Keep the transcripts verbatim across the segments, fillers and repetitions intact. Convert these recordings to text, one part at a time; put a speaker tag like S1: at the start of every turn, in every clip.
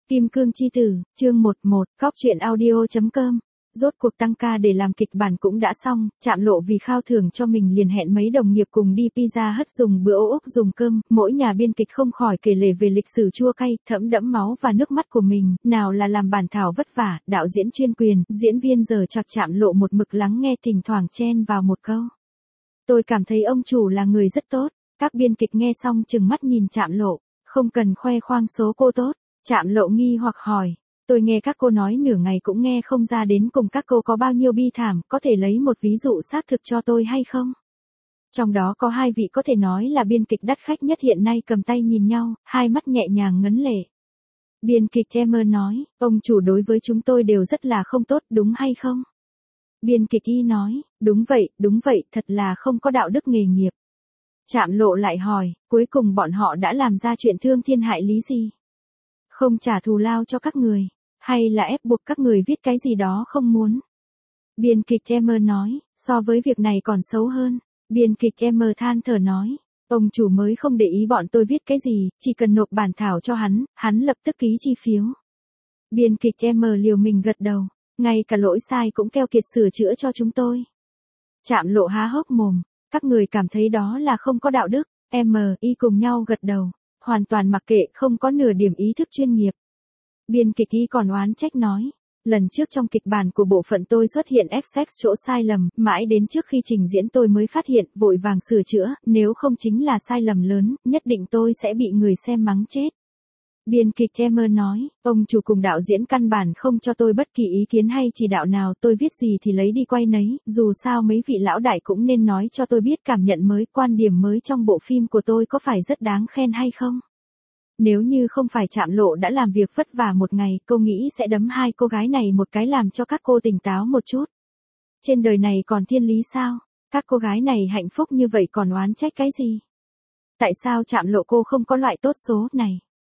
S1: Kim Cương Chi Tử, chương một một, Cóc truyện audio.com. Rốt cuộc tăng ca để làm kịch bản cũng đã xong, Trạm Lộ vì khao thưởng cho mình liền hẹn mấy đồng nghiệp cùng đi Pizza Hut dùng bữa ốc dùng cơm, mỗi nhà biên kịch không khỏi kể lể về lịch sử chua cay, thấm đẫm máu và nước mắt của mình, nào là làm bản thảo vất vả, đạo diễn chuyên quyền, diễn viên giờ chọc Trạm Lộ một mực lắng nghe thỉnh thoảng chen vào một câu. Tôi cảm thấy ông chủ là người rất tốt, các biên kịch nghe xong chừng mắt nhìn Trạm Lộ, không cần khoe khoang số cô tốt. Trạm Lộ nghi hoặc hỏi, tôi nghe các cô nói nửa ngày cũng nghe không ra đến cùng các cô có bao nhiêu bi thảm, có thể lấy một ví dụ xác thực cho tôi hay không? Trong đó có hai vị có thể nói là biên kịch đắt khách nhất hiện nay cầm tay nhìn nhau, hai mắt nhẹ nhàng ngấn lệ. Biên kịch Emmer nói, ông chủ đối với chúng tôi đều rất là không tốt, đúng hay không? Biên kịch Y nói, đúng vậy, đúng vậy, thật là không có đạo đức nghề nghiệp. Trạm Lộ lại hỏi, cuối cùng bọn họ đã làm ra chuyện thương thiên hại lý gì? Không trả thù lao cho các người, hay là ép buộc các người viết cái gì đó không muốn. Biên kịch Emmer nói, so với việc này còn xấu hơn. Biên kịch Emmer than thở nói, ông chủ mới không để ý bọn tôi viết cái gì, chỉ cần nộp bản thảo cho hắn, hắn lập tức ký chi phiếu. Biên kịch Emmer liều mình gật đầu, ngay cả lỗi sai cũng keo kiệt sửa chữa cho chúng tôi. Trạm Lộ há hốc mồm, các người cảm thấy đó là không có đạo đức. Emmer, Y cùng nhau gật đầu. Hoàn toàn mặc kệ, không có nửa điểm ý thức chuyên nghiệp. Biên kịch Y còn oán trách nói, lần trước trong kịch bản của bộ phận tôi xuất hiện ích ích chỗ sai lầm, mãi đến trước khi trình diễn tôi mới phát hiện, vội vàng sửa chữa, nếu không chính là sai lầm lớn, nhất định tôi sẽ bị người xem mắng chết. Biên kịch Emmer nói, ông chủ cùng đạo diễn căn bản không cho tôi bất kỳ ý kiến hay chỉ đạo nào, tôi viết gì thì lấy đi quay nấy, dù sao mấy vị lão đại cũng nên nói cho tôi biết cảm nhận mới, quan điểm mới trong bộ phim của tôi có phải rất đáng khen hay không. Nếu như không phải Trạm Lộ đã làm việc vất vả một ngày, cô nghĩ sẽ đấm hai cô gái này một cái làm cho các cô tỉnh táo một chút. Trên đời này còn thiên lý sao? Các cô gái này hạnh phúc như vậy còn oán trách cái gì? Tại sao Trạm Lộ cô không có loại tốt số này?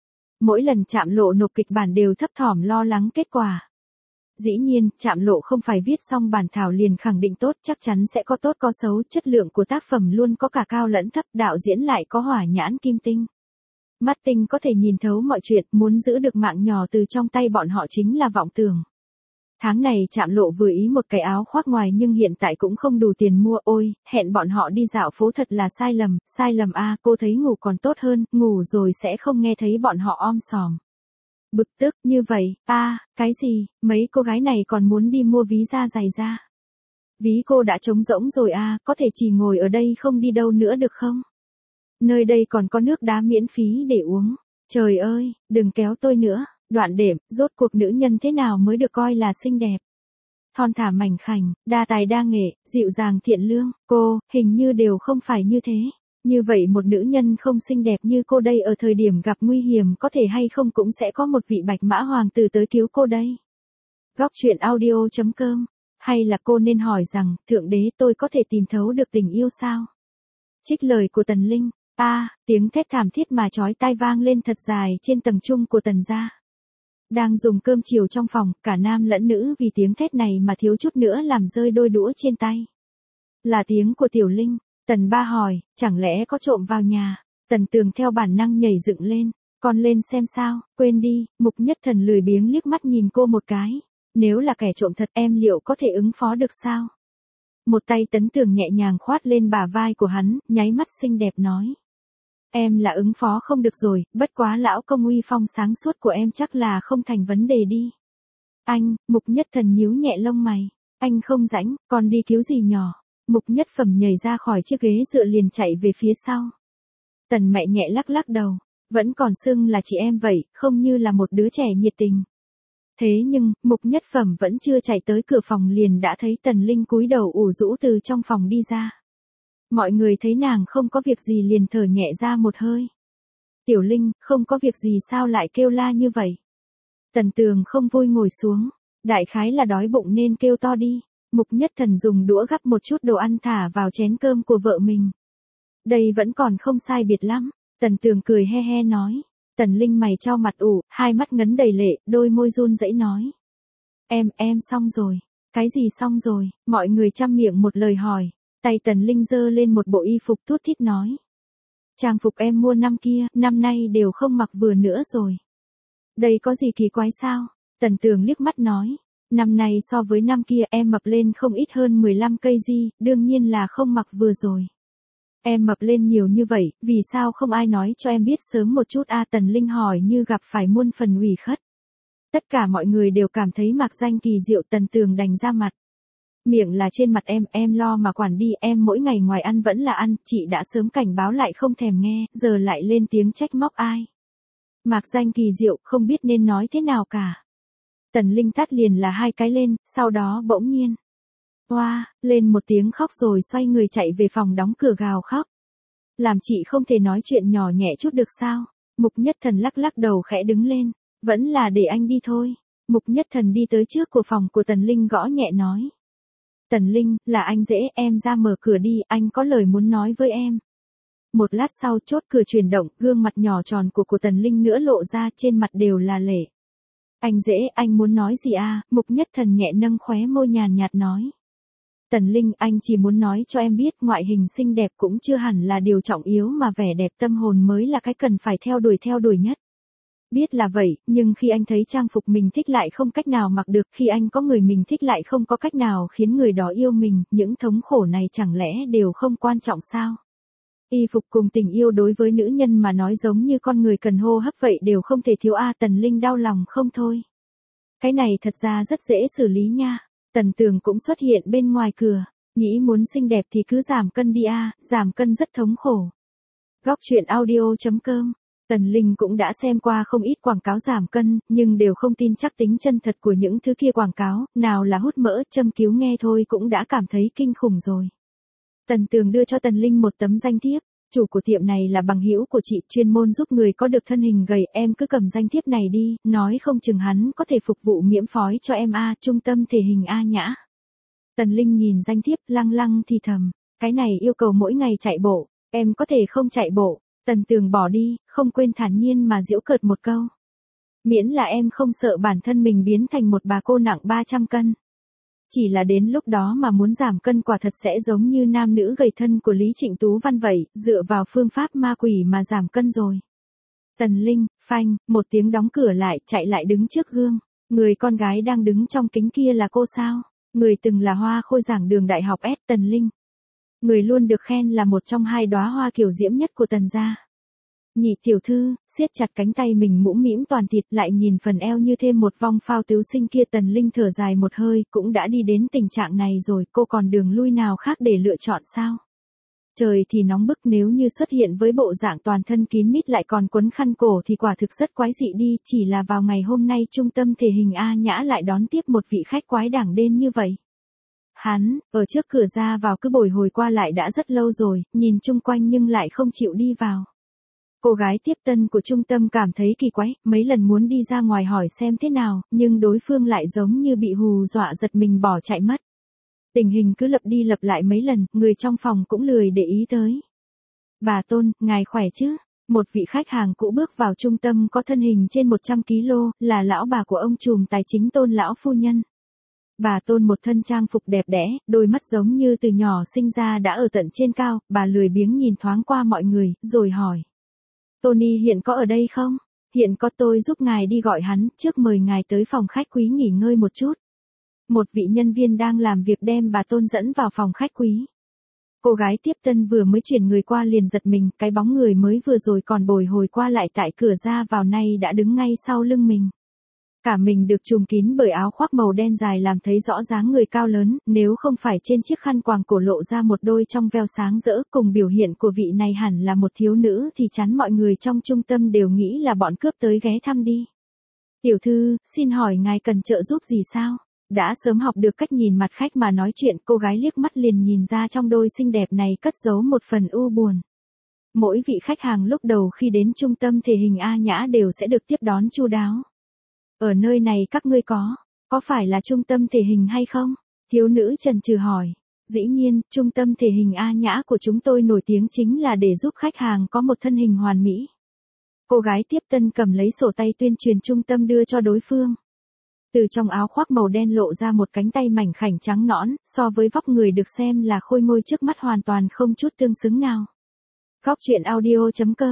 S1: Mỗi lần Trạm Lộ nộp kịch bản đều thấp thỏm lo lắng kết quả. Dĩ nhiên, Trạm Lộ không phải viết xong bản thảo liền khẳng định tốt, chắc chắn sẽ có tốt có xấu, chất lượng của tác phẩm luôn có cả cao lẫn thấp, đạo diễn lại có hỏa nhãn kim tinh. Mắt tinh có thể nhìn thấu mọi chuyện, muốn giữ được mạng nhỏ từ trong tay bọn họ chính là vọng tưởng. Tháng này Trạm Lộ vừa ý một cái áo khoác ngoài nhưng hiện tại cũng không đủ tiền mua, ôi, hẹn bọn họ đi dạo phố thật là sai lầm, sai lầm a, cô thấy ngủ còn tốt hơn, ngủ rồi sẽ không nghe thấy bọn họ om sòm. Bực tức, như vậy, a, à, cái gì, mấy cô gái này còn muốn đi mua ví da giày da. Ví cô đã trống rỗng rồi a, à, có thể chỉ ngồi ở đây không đi đâu nữa được không? Nơi đây còn có nước đá miễn phí để uống. Trời ơi, đừng kéo tôi nữa. Đoạn đệm, rốt cuộc nữ nhân thế nào mới được coi là xinh đẹp? Thon thả mảnh khảnh, đa tài đa nghệ, dịu dàng thiện lương, cô, hình như đều không phải như thế. Như vậy một nữ nhân không xinh đẹp như cô đây ở thời điểm gặp nguy hiểm có thể hay không cũng sẽ có một vị bạch mã hoàng tử tới cứu cô đây. Góc truyện audio.com. Hay là cô nên hỏi rằng, Thượng Đế tôi có thể tìm thấu được tình yêu sao? Trích lời của Tần Linh. A, à, tiếng thét thảm thiết mà chói tai vang lên thật dài trên tầng trung của Tần gia. Đang dùng cơm chiều trong phòng, cả nam lẫn nữ vì tiếng thét này mà thiếu chút nữa làm rơi đôi đũa trên tay. Là tiếng của Tiểu Linh. Tần ba hỏi, chẳng lẽ có trộm vào nhà? Tần Tường theo bản năng nhảy dựng lên, con lên xem sao, quên đi. Mục Nhất Thần lười biếng liếc mắt nhìn cô một cái. Nếu là kẻ trộm thật em liệu có thể ứng phó được sao? Một tay Tấn Tường nhẹ nhàng khoát lên bả vai của hắn, nháy mắt xinh đẹp nói. Em là ứng phó không được rồi, bất quá lão công uy phong sáng suốt của em chắc là không thành vấn đề đi. Anh, Mục Nhất Thần nhíu nhẹ lông mày. Anh không rãnh, còn đi cứu gì nhỏ. Mục Nhất Phẩm nhảy ra khỏi chiếc ghế dựa liền chạy về phía sau. Tần mẹ nhẹ lắc lắc đầu, vẫn còn xưng là chị em vậy, không như là một đứa trẻ nhiệt tình. Thế nhưng, Mục Nhất Phẩm vẫn chưa chạy tới cửa phòng liền đã thấy Tần Linh cúi đầu ủ rũ từ trong phòng đi ra. Mọi người thấy nàng không có việc gì liền thở nhẹ ra một hơi. Tiểu Linh, không có việc gì sao lại kêu la như vậy? Tần Tường không vui ngồi xuống, đại khái là đói bụng nên kêu to đi. Mục Nhất Thần dùng đũa gắp một chút đồ ăn thả vào chén cơm của vợ mình. Đây vẫn còn không sai biệt lắm, Tần Tường cười he he nói. Tần Linh mày chau mặt ủ, hai mắt ngấn đầy lệ, đôi môi run rẩy nói. Em, em xong rồi. Cái gì xong rồi? Mọi người chăm miệng một lời hỏi. Tay Tần Linh giơ lên một bộ y phục thút thít nói. Trang phục em mua năm kia, năm nay đều không mặc vừa nữa rồi. Đây có gì kỳ quái sao? Tần Tường liếc mắt nói. Năm nay so với năm kia em mập lên không ít hơn mười lăm cây gì, đương nhiên là không mặc vừa rồi. Em mập lên nhiều như vậy, vì sao không ai nói cho em biết sớm một chút a Tần Linh hỏi như gặp phải muôn phần ủy khuất. Tất cả mọi người đều cảm thấy mạc danh kỳ diệu. Tần Tường đành ra mặt. Miệng là trên mặt em, em lo mà quản đi, em mỗi ngày ngoài ăn vẫn là ăn, chị đã sớm cảnh báo lại không thèm nghe, giờ lại lên tiếng trách móc ai. Mạc danh kỳ diệu không biết nên nói thế nào cả. Tần Linh tắt liền là hai cái lên, sau đó bỗng nhiên. Oa, wow, lên một tiếng khóc rồi xoay người chạy về phòng đóng cửa gào khóc. Làm chị không thể nói chuyện nhỏ nhẹ chút được sao? Mục Nhất Thần lắc lắc đầu khẽ đứng lên. Vẫn là để anh đi thôi. Mục Nhất Thần đi tới trước của phòng của Tần Linh gõ nhẹ nói. Tần Linh, là anh dễ, em ra mở cửa đi, anh có lời muốn nói với em. Một lát sau chốt cửa chuyển động, gương mặt nhỏ tròn của của Tần Linh nữa lộ ra, trên mặt đều là lệ. Anh dễ, anh muốn nói gì à? Mục Nhất Thần nhẹ nâng khóe môi nhàn nhạt nói. Tần Linh, anh chỉ muốn nói cho em biết ngoại hình xinh đẹp cũng chưa hẳn là điều trọng yếu mà vẻ đẹp tâm hồn mới là cái cần phải theo đuổi theo đuổi nhất. Biết là vậy, nhưng khi anh thấy trang phục mình thích lại không cách nào mặc được, khi anh có người mình thích lại không có cách nào khiến người đó yêu mình, những thống khổ này chẳng lẽ đều không quan trọng sao? Y phục cùng tình yêu đối với nữ nhân mà nói giống như con người cần hô hấp vậy đều không thể thiếu a Tần Linh đau lòng không thôi. Cái này thật ra rất dễ xử lý nha. Tần Tường cũng xuất hiện bên ngoài cửa, nghĩ muốn xinh đẹp thì cứ giảm cân đi a, giảm cân rất thống khổ. Góc truyện audio chấm com. Tần Linh cũng đã xem qua không ít quảng cáo giảm cân, nhưng đều không tin chắc tính chân thật của những thứ kia quảng cáo, nào là hút mỡ, châm cứu nghe thôi cũng đã cảm thấy kinh khủng rồi. Tần Tường đưa cho Tần Linh một tấm danh thiếp, chủ của tiệm này là bằng hữu của chị, chuyên môn giúp người có được thân hình gầy, em cứ cầm danh thiếp này đi, nói không chừng hắn có thể phục vụ miễn phí cho em a, trung tâm thể hình A Nhã. Tần Linh nhìn danh thiếp, lăng lăng thì thầm, cái này yêu cầu mỗi ngày chạy bộ, em có thể không chạy bộ. Tần Tường bỏ đi, không quên thản nhiên mà giễu cợt một câu. Miễn là em không sợ bản thân mình biến thành một bà cô nặng ba trăm cân. Chỉ là đến lúc đó mà muốn giảm cân quả thật sẽ giống như nam nữ gầy thân của Lý Trịnh Tú Văn vậy, dựa vào phương pháp ma quỷ mà giảm cân rồi. Tần Linh, phanh, một tiếng đóng cửa lại, chạy lại đứng trước gương. Người con gái đang đứng trong kính kia là cô sao? Người từng là hoa khôi giảng đường đại học S Tần Linh. Người luôn được khen là một trong hai đóa hoa kiều diễm nhất của Tần gia. Nhị tiểu thư, siết chặt cánh tay mình mũm mĩm toàn thịt, lại nhìn phần eo như thêm một vong phao tứ sinh kia. Tần Linh thở dài một hơi, cũng đã đi đến tình trạng này rồi, cô còn đường lui nào khác để lựa chọn sao? Trời thì nóng bức, nếu như xuất hiện với bộ dạng toàn thân kín mít lại còn quấn khăn cổ thì quả thực rất quái dị đi, chỉ là vào ngày hôm nay trung tâm thể hình A Nhã lại đón tiếp một vị khách quái đảng đên như vậy. Hắn, ở trước cửa ra vào cứ bồi hồi qua lại đã rất lâu rồi, nhìn chung quanh nhưng lại không chịu đi vào. Cô gái tiếp tân của trung tâm cảm thấy kỳ quái, mấy lần muốn đi ra ngoài hỏi xem thế nào, nhưng đối phương lại giống như bị hù dọa giật mình bỏ chạy mất. Tình hình cứ lặp đi lặp lại mấy lần, người trong phòng cũng lười để ý tới. Bà Tôn, ngài khỏe chứ? Một vị khách hàng cũ bước vào trung tâm có thân hình trên một trăm ki lô gam, là lão bà của ông trùm tài chính Tôn lão phu nhân. Bà Tôn một thân trang phục đẹp đẽ, đôi mắt giống như từ nhỏ sinh ra đã ở tận trên cao, bà lười biếng nhìn thoáng qua mọi người, rồi hỏi. Tony hiện có ở đây không? Hiện có, tôi giúp ngài đi gọi hắn, trước mời ngài tới phòng khách quý nghỉ ngơi một chút. Một vị nhân viên đang làm việc đem bà Tôn dẫn vào phòng khách quý. Cô gái tiếp tân vừa mới chuyển người qua liền giật mình, cái bóng người mới vừa rồi còn bồi hồi qua lại tại cửa ra vào nay đã đứng ngay sau lưng mình. Cả mình được trùm kín bởi áo khoác màu đen dài làm thấy rõ dáng người cao lớn, nếu không phải trên chiếc khăn quàng cổ lộ ra một đôi trong veo sáng rỡ, cùng biểu hiện của vị này hẳn là một thiếu nữ thì chắn mọi người trong trung tâm đều nghĩ là bọn cướp tới ghé thăm đi. Tiểu thư, xin hỏi ngài cần trợ giúp gì sao? Đã sớm học được cách nhìn mặt khách mà nói chuyện, cô gái liếc mắt liền nhìn ra trong đôi xinh đẹp này cất giấu một phần u buồn. Mỗi vị khách hàng lúc đầu khi đến trung tâm thể hình A Nhã đều sẽ được tiếp đón chu đáo. Ở nơi này các ngươi có, có phải là trung tâm thể hình hay không? Thiếu nữ chần chừ hỏi. Dĩ nhiên, trung tâm thể hình A Nhã của chúng tôi nổi tiếng chính là để giúp khách hàng có một thân hình hoàn mỹ. Cô gái tiếp tân cầm lấy sổ tay tuyên truyền trung tâm đưa cho đối phương. Từ trong áo khoác màu đen lộ ra một cánh tay mảnh khảnh trắng nõn, so với vóc người được xem là khôi ngôi trước mắt hoàn toàn không chút tương xứng nào. Góc truyện audio chấm com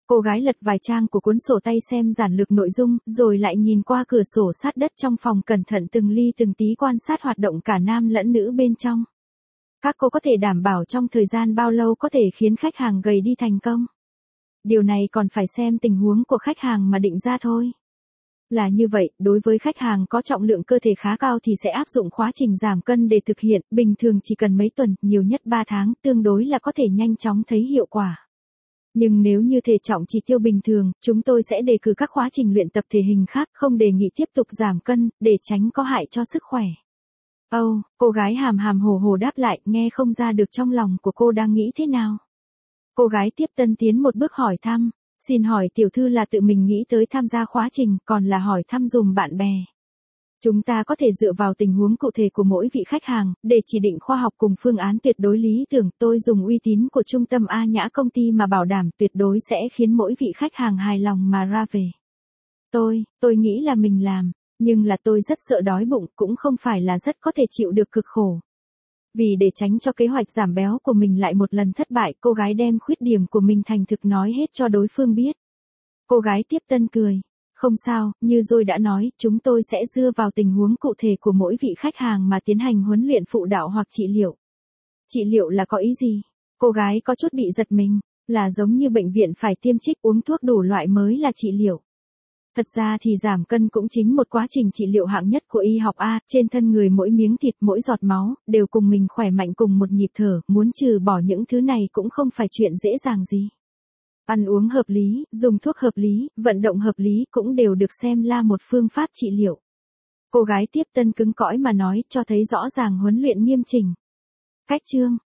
S1: Cô gái lật vài trang của cuốn sổ tay xem giản lược nội dung, rồi lại nhìn qua cửa sổ sát đất trong phòng cẩn thận từng ly từng tí quan sát hoạt động cả nam lẫn nữ bên trong. Các cô có thể đảm bảo trong thời gian bao lâu có thể khiến khách hàng gầy đi thành công? Điều này còn phải xem tình huống của khách hàng mà định ra thôi. Là như vậy, đối với khách hàng có trọng lượng cơ thể khá cao thì sẽ áp dụng quá trình giảm cân để thực hiện, bình thường chỉ cần mấy tuần, nhiều nhất ba tháng, tương đối là có thể nhanh chóng thấy hiệu quả. Nhưng nếu như thể trọng chỉ tiêu bình thường, chúng tôi sẽ đề cử các khóa trình luyện tập thể hình khác, không đề nghị tiếp tục giảm cân, để tránh có hại cho sức khỏe. Âu, oh, cô gái hàm hàm hồ hồ đáp lại, nghe không ra được trong lòng của cô đang nghĩ thế nào. Cô gái tiếp tân tiến một bước hỏi thăm, xin hỏi tiểu thư là tự mình nghĩ tới tham gia khóa trình, còn là hỏi thăm dùm bạn bè. Chúng ta có thể dựa vào tình huống cụ thể của mỗi vị khách hàng, để chỉ định khoa học cùng phương án tuyệt đối lý tưởng. Tôi dùng uy tín của trung tâm A Nhã công ty mà bảo đảm tuyệt đối sẽ khiến mỗi vị khách hàng hài lòng mà ra về. Tôi, tôi nghĩ là mình làm, nhưng là tôi rất sợ đói bụng, cũng không phải là rất có thể chịu được cực khổ. Vì để tránh cho kế hoạch giảm béo của mình lại một lần thất bại, cô gái đem khuyết điểm của mình thành thực nói hết cho đối phương biết. Cô gái tiếp tân cười. Không sao, như tôi đã nói, chúng tôi sẽ dựa vào tình huống cụ thể của mỗi vị khách hàng mà tiến hành huấn luyện phụ đạo hoặc trị liệu. Trị liệu là có ý gì? Cô gái có chút bị giật mình, là giống như bệnh viện phải tiêm trích uống thuốc đủ loại mới là trị liệu. Thật ra thì giảm cân cũng chính một quá trình trị liệu hạng nhất của y học A, trên thân người mỗi miếng thịt mỗi giọt máu, đều cùng mình khỏe mạnh cùng một nhịp thở, muốn trừ bỏ những thứ này cũng không phải chuyện dễ dàng gì. Ăn uống hợp lý, dùng thuốc hợp lý, vận động hợp lý cũng đều được xem là một phương pháp trị liệu. Cô gái tiếp tân cứng cõi mà nói, cho thấy rõ ràng huấn luyện nghiêm chỉnh. Cách chương